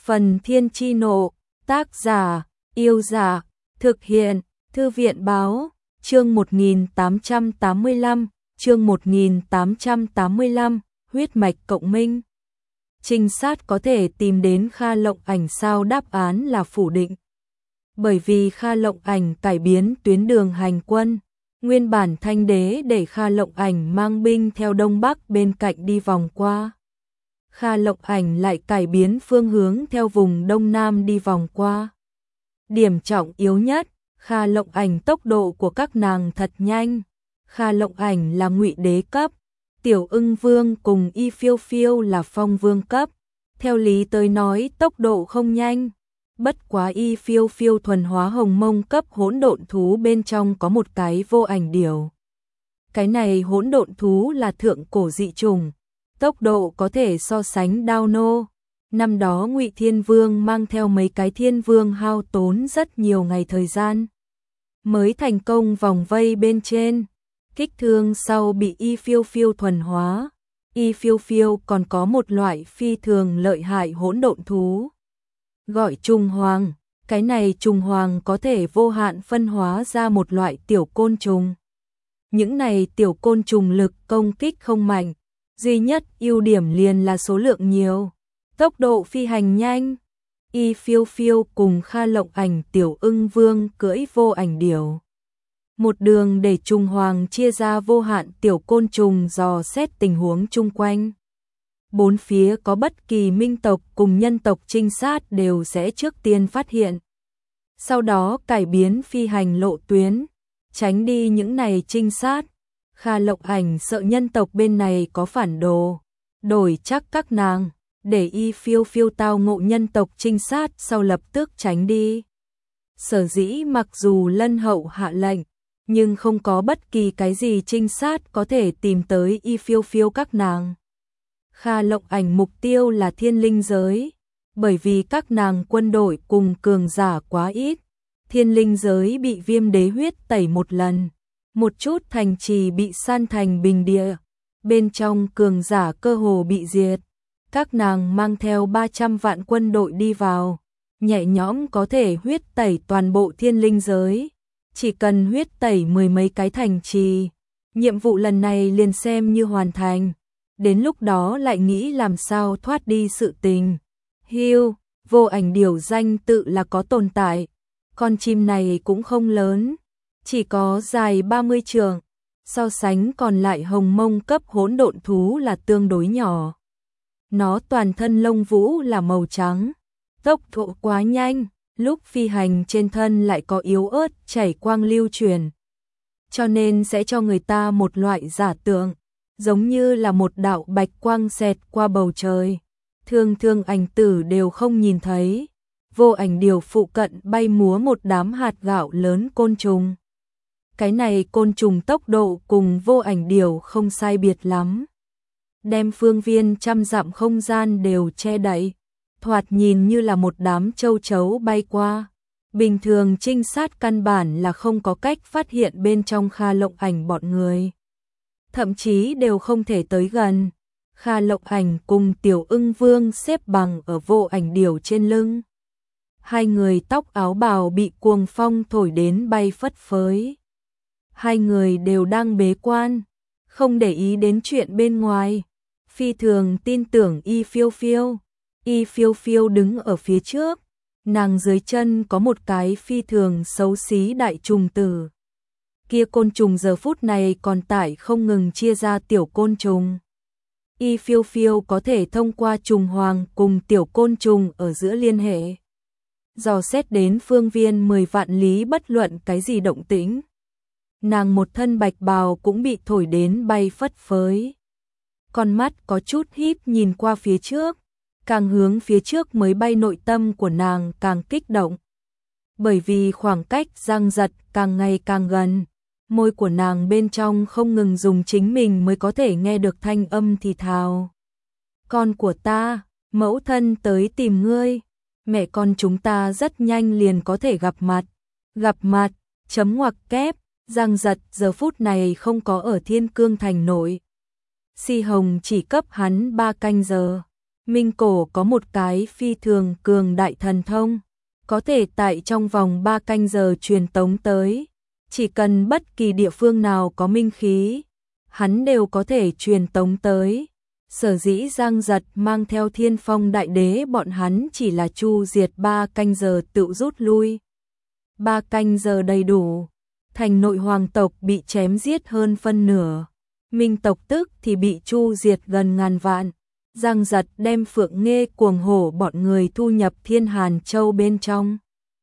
Phần Thiên Chi Nộ, tác giả, Yêu Dạ, thực hiện, Thư viện Báo, chương 1885, chương 1885, huyết mạch cộng minh. Trinh sát có thể tìm đến Kha Lộng Ảnh sao? Đáp án là phủ định. Bởi vì Kha Lộng Ảnh cải biến tuyến đường hành quân, nguyên bản Thanh Đế để Kha Lộng Ảnh mang binh theo đông bắc bên cạnh đi vòng qua. Kha Lộng Ảnh lại cải biến phương hướng theo vùng đông nam đi vòng qua. Điểm trọng yếu nhất, Kha Lộng Ảnh tốc độ của các nàng thật nhanh. Kha Lộng Ảnh là Ngụy Đế cấp, Tiểu Ưng Vương cùng Y Phiêu Phiêu là Phong Vương cấp. Theo lý tới nói tốc độ không nhanh. Bất quá Y Phiêu Phiêu thuần hóa hồng mông cấp hỗn độn thú, bên trong có một cái vô ảnh điểu. Cái này hỗn độn thú là thượng cổ dị chủng, tốc độ có thể so sánh Đao Nô. Năm đó Ngụy Thiên Vương mang theo mấy cái thiên vương hao tốn rất nhiều ngày thời gian mới thành công vòng vây bên trên. Kích thương sau bị Y Phiêu Phiêu thuần hóa. Y Phiêu Phiêu còn có một loại phi thường lợi hại hỗn độn thú, gọi trùng hoàng. Cái này trùng hoàng có thể vô hạn phân hóa ra một loại tiểu côn trùng. Những này tiểu côn trùng lực công kích không mạnh, duy nhất ưu điểm liền là số lượng nhiều, tốc độ phi hành nhanh. Y Phiêu Phiêu cùng Kha Lộng Ảnh, Tiểu Ưng Vương cưỡi vô ảnh điểu, một đường để trùng hoàng chia ra vô hạn tiểu côn trùng dò xét tình huống chung quanh. Bốn phía có bất kỳ minh tộc cùng nhân tộc trinh sát đều sẽ trước tiên phát hiện, sau đó cải biến phi hành lộ tuyến, tránh đi những này trinh sát. Kha Lộng Ảnh sợ nhân tộc bên này có phản đồ, đổi chắc các nàng, để Y Phiêu Phiêu tao ngộ nhân tộc trinh sát sau lập tức tránh đi. Sở dĩ mặc dù Lân Hậu hạ lệnh, nhưng không có bất kỳ cái gì trinh sát có thể tìm tới Y Phiêu Phiêu các nàng. Kha Lộng Ảnh mục tiêu là thiên linh giới, bởi vì các nàng quân đội cùng cường giả quá ít, thiên linh giới bị Viêm Đế huyết tẩy một lần, một chút thành trì bị san thành bình địa, bên trong cường giả cơ hồ bị diệt. Các nàng mang theo 300 vạn quân đội đi vào, nhẹ nhõm có thể huyết tẩy toàn bộ thiên linh giới, chỉ cần huyết tẩy mười mấy cái thành trì, nhiệm vụ lần này liền xem như hoàn thành. Đến lúc đó lại nghĩ làm sao thoát đi sự tình. Hưu, vô ảnh điểu danh tự là có tồn tại, con chim này cũng không lớn, chỉ có dài 30 trượng, so sánh còn lại hồng mông cấp hỗn độn thú là tương đối nhỏ. Nó toàn thân lông vũ là màu trắng, tốc độ quá nhanh, lúc phi hành trên thân lại có yếu ớt chảy quang lưu truyền, cho nên sẽ cho người ta một loại giả tưởng, giống như là một đạo bạch quang xẹt qua bầu trời, thường ảnh tử đều không nhìn thấy. Vô ảnh điểu phụ cận bay múa một đám hạt gạo lớn côn trùng. Cái này côn trùng tốc độ cùng vô ảnh điểu không sai biệt lắm, đem phương viên trăm dặm không gian đều che đậy, thoạt nhìn như là một đám châu chấu bay qua. Bình thường trinh sát căn bản là không có cách phát hiện bên trong Kha Lộng Ảnh bọn người, thậm chí đều không thể tới gần. Kha Lộng Ảnh cùng Tiểu Ưng Vương xếp bằng ở vô ảnh điểu trên lưng. Hai người tóc áo bào bị cuồng phong thổi đến bay phất phới. Hai người đều đang bế quan, không để ý đến chuyện bên ngoài, phi thường tin tưởng Y Phiêu Phiêu. Y Phiêu Phiêu đứng ở phía trước, nàng dưới chân có một cái phi thường xấu xí đại trùng tử. Kia côn trùng giờ phút này còn tải không ngừng chia ra tiểu côn trùng. Y Phiêu Phiêu có thể thông qua trùng hoàng cùng tiểu côn trùng ở giữa liên hệ, dò xét đến phương viên 10 vạn lý bất luận cái gì động tĩnh. Nàng một thân bạch bào cũng bị thổi đến bay phất phới. Con mắt có chút híp nhìn qua phía trước, càng hướng phía trước mới bay nội tâm của nàng càng kích động. Bởi vì khoảng cách giăng giật càng ngày càng gần, môi của nàng bên trong không ngừng dùng chính mình mới có thể nghe được thanh âm thì thào. Con của ta, mẫu thân tới tìm ngươi, mẹ con chúng ta rất nhanh liền có thể gặp mặt. Gặp mặt, chấm ngoặc kép, giăng giật giờ phút này không có ở Thiên Cương Thành nội. Si Hồng chỉ cấp hắn 3 canh giờ. Minh Cổ có một cái phi thường cường đại thần thông, có thể tại trong vòng 3 canh giờ truyền tống tới, chỉ cần bất kỳ địa phương nào có minh khí, hắn đều có thể truyền tống tới. Sở dĩ Giang Giật mang theo Thiên Phong Đại Đế bọn hắn chỉ là chu diệt 3 canh giờ tự rút lui. 3 canh giờ đầy đủ, thành nội hoàng tộc bị chém giết hơn phân nửa, minh tộc tức thì bị chu diệt gần ngàn vạn. Giang Giật đem Phượng Nghê cuồng hổ bọn người thu nhập Thiên Hàn Châu bên trong,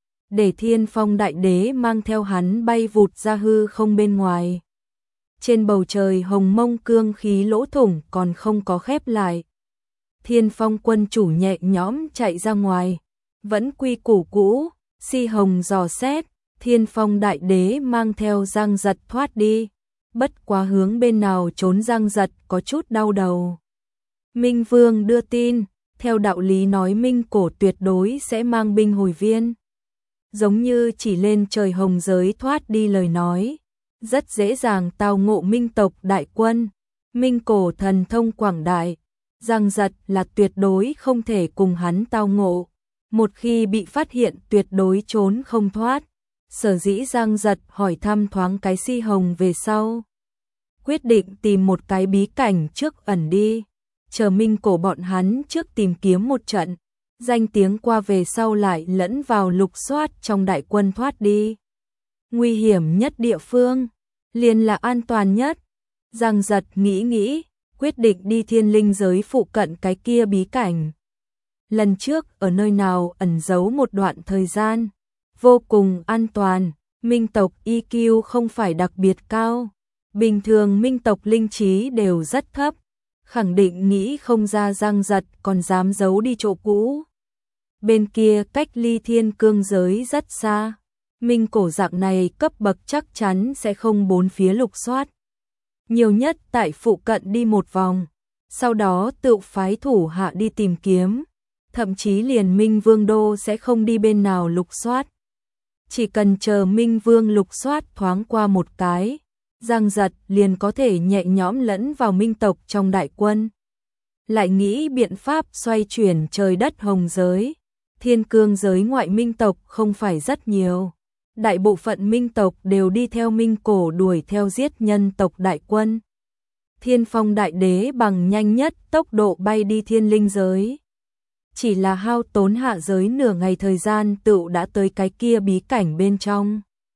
để Thiên Phong Đại Đế mang theo hắn bay vụt ra hư không bên ngoài. Trên bầu trời hồng mông cương khí lỗ thủng còn không có khép lại. Thiên Phong quân chủ nhẹ nhõm chạy ra ngoài, vẫn quy củ cũ, si hồng dò xét, Thiên Phong Đại Đế mang theo Giang Giật thoát đi. Bất quá hướng bên nào trốn Giang Giật có chút đau đầu. Minh Vương đưa tin, theo đạo lý nói Minh Cổ tuyệt đối sẽ mang binh hồi viên. Giống như chỉ lên trời hồng giới thoát đi lời nói, rất dễ dàng tao ngộ Minh tộc đại quân. Minh Cổ thần thông quảng đại, Giang Giật là tuyệt đối không thể cùng hắn tao ngộ. Một khi bị phát hiện tuyệt đối trốn không thoát. Sở dĩ Giang Giật hỏi thăm thoáng cái si hồng về sau, quyết định tìm một cái bí cảnh trước ẩn đi, chờ Minh Cổ bọn hắn trước tìm kiếm một trận, danh tiếng qua về sau lại lẫn vào lục soát trong đại quân thoát đi. Nguy hiểm nhất địa phương, liền là an toàn nhất. Giang Giật nghĩ, quyết định đi Thiên Linh giới phụ cận cái kia bí cảnh. Lần trước ở nơi nào ẩn giấu một đoạn thời gian, vô cùng an toàn, Minh tộc EQ không phải đặc biệt cao. Bình thường Minh tộc linh trí đều rất thấp, khẳng định nghĩ không ra Giang Giật còn dám giấu đi chỗ cũ. Bên kia cách ly Thiên Cương giới rất xa, Minh Cổ dạng này cấp bậc chắc chắn sẽ không bốn phía lục soát. Nhiều nhất tại phụ cận đi một vòng, sau đó tự phái thủ hạ đi tìm kiếm, thậm chí liền Minh Vương đô sẽ không đi bên nào lục soát. Chỉ cần chờ Minh Vương lục soát thoáng qua một cái, Giang Giật liền có thể nhẹ nhõm lẫn vào Minh tộc trong đại quân. Lại nghĩ biện pháp xoay chuyển trời đất hồng giới. Thiên Cương giới ngoại Minh tộc không phải rất nhiều. Đại bộ phận Minh tộc đều đi theo Minh Cổ đuổi theo giết nhân tộc đại quân. Thiên Phong Đại Đế bằng nhanh nhất tốc độ bay đi Thiên Linh giới. Chỉ là hao tốn hạ giới nửa ngày thời gian tựu đã tới cái kia bí cảnh bên trong.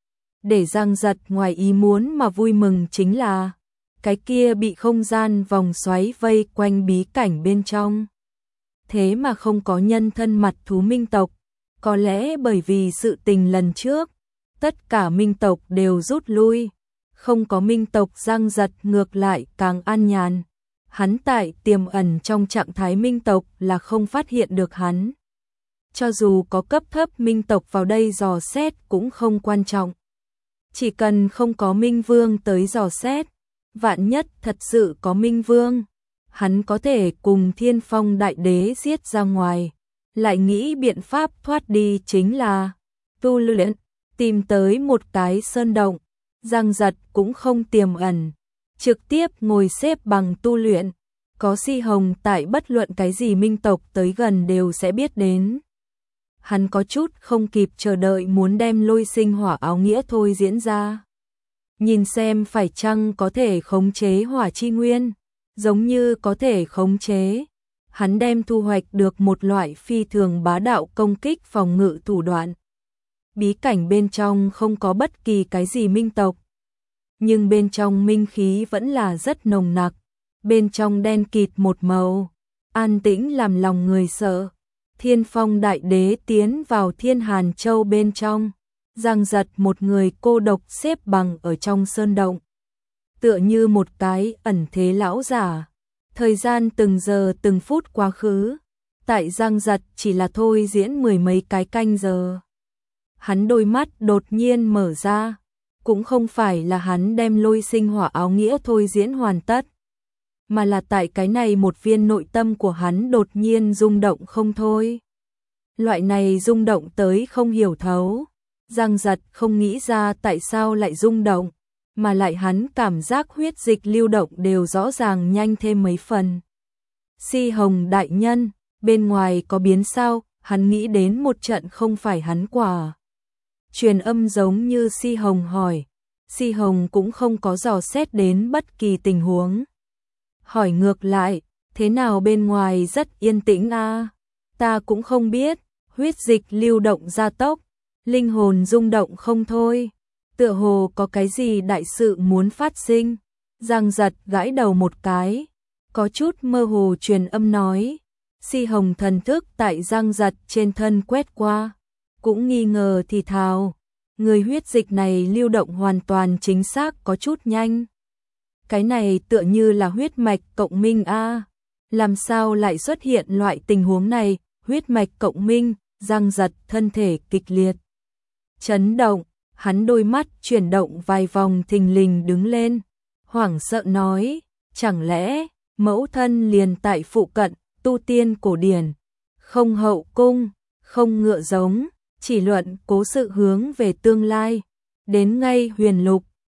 Để Giang Giật ngoài ý muốn mà vui mừng chính là cái kia bị không gian vòng xoáy vây quanh bí cảnh bên trong. Thế mà không có nhân thân mặt thú Minh tộc, có lẽ bởi vì sự tình lần trước, tất cả Minh tộc đều rút lui, không có Minh tộc Giang Giật ngược lại càng an nhàn. Hắn tại tiềm ẩn trong trạng thái Minh tộc là không phát hiện được hắn. Cho dù có cấp thấp Minh tộc vào đây dò xét cũng không quan trọng. Chỉ cần không có Minh Vương tới dò xét, vạn nhất thật sự có Minh Vương, hắn có thể cùng Thiên Phong Đại Đế giết ra ngoài, lại nghĩ biện pháp thoát đi chính là tu luyện, tìm tới một cái sơn động. Giang Giật cũng không tiềm ẩn, trực tiếp ngồi xếp bằng tu luyện, có si hồng tại bất luận cái gì Minh tộc tới gần đều sẽ biết đến. Hắn có chút không kịp chờ đợi muốn đem Lôi Sinh Hỏa áo nghĩa thôi diễn ra. Nhìn xem phải chăng có thể khống chế hỏa chi nguyên, giống như có thể khống chế. Hắn đem thu hoạch được một loại phi thường bá đạo công kích phòng ngự thủ đoạn. Bí cảnh bên trong không có bất kỳ cái gì Minh tộc, nhưng bên trong minh khí vẫn là rất nồng nặc, bên trong đen kịt một màu, an tĩnh làm lòng người sợ. Thiên Phong Đại Đế tiến vào Thiên Hàn Châu bên trong, Giang Giật một người cô độc xếp bằng ở trong sơn động, tựa như một cái ẩn thế lão giả. Thời gian từng giờ từng phút quá khứ, tại Giang Giật chỉ là thôi diễn mười mấy cái canh giờ. Hắn đôi mắt đột nhiên mở ra, cũng không phải là hắn đem Lôi Sinh Hỏa áo nghĩa thôi diễn hoàn tất, mà là tại cái này một viên nội tâm của hắn đột nhiên rung động không thôi. Loại này rung động tới không hiểu thấu, Giang Giật không nghĩ ra tại sao lại rung động, mà lại hắn cảm giác huyết dịch lưu động đều rõ ràng nhanh thêm mấy phần. Si Hồng đại nhân, bên ngoài có biến sao, hắn nghĩ đến một trận không phải hắn quả. Truyền âm giống như Si Hồng hỏi, Si Hồng cũng không có dò xét đến bất kỳ tình huống. Hỏi ngược lại, thế nào bên ngoài rất yên tĩnh a? Ta cũng không biết, huyết dịch lưu động gia tốc, linh hồn rung động không thôi, tựa hồ có cái gì đại sự muốn phát sinh. Giang Giật gãi đầu một cái, có chút mơ hồ truyền âm nói. Si Hồng thần thức tại Giang Giật trên thân quét qua, cũng nghi ngờ thì thào, người huyết dịch này lưu động hoàn toàn chính xác có chút nhanh. Cái này tựa như là huyết mạch cộng minh a, làm sao lại xuất hiện loại tình huống này, huyết mạch cộng minh. Giang Giật thân thể kịch liệt chấn động, hắn đôi mắt chuyển động vài vòng thình lình đứng lên, hoảng sợ nói, chẳng lẽ mẫu thân liền tại phụ cận, tu tiên cổ điển, không hậu cung, không ngựa giống, chỉ luận cố sự hướng về tương lai, đến ngay huyền lục,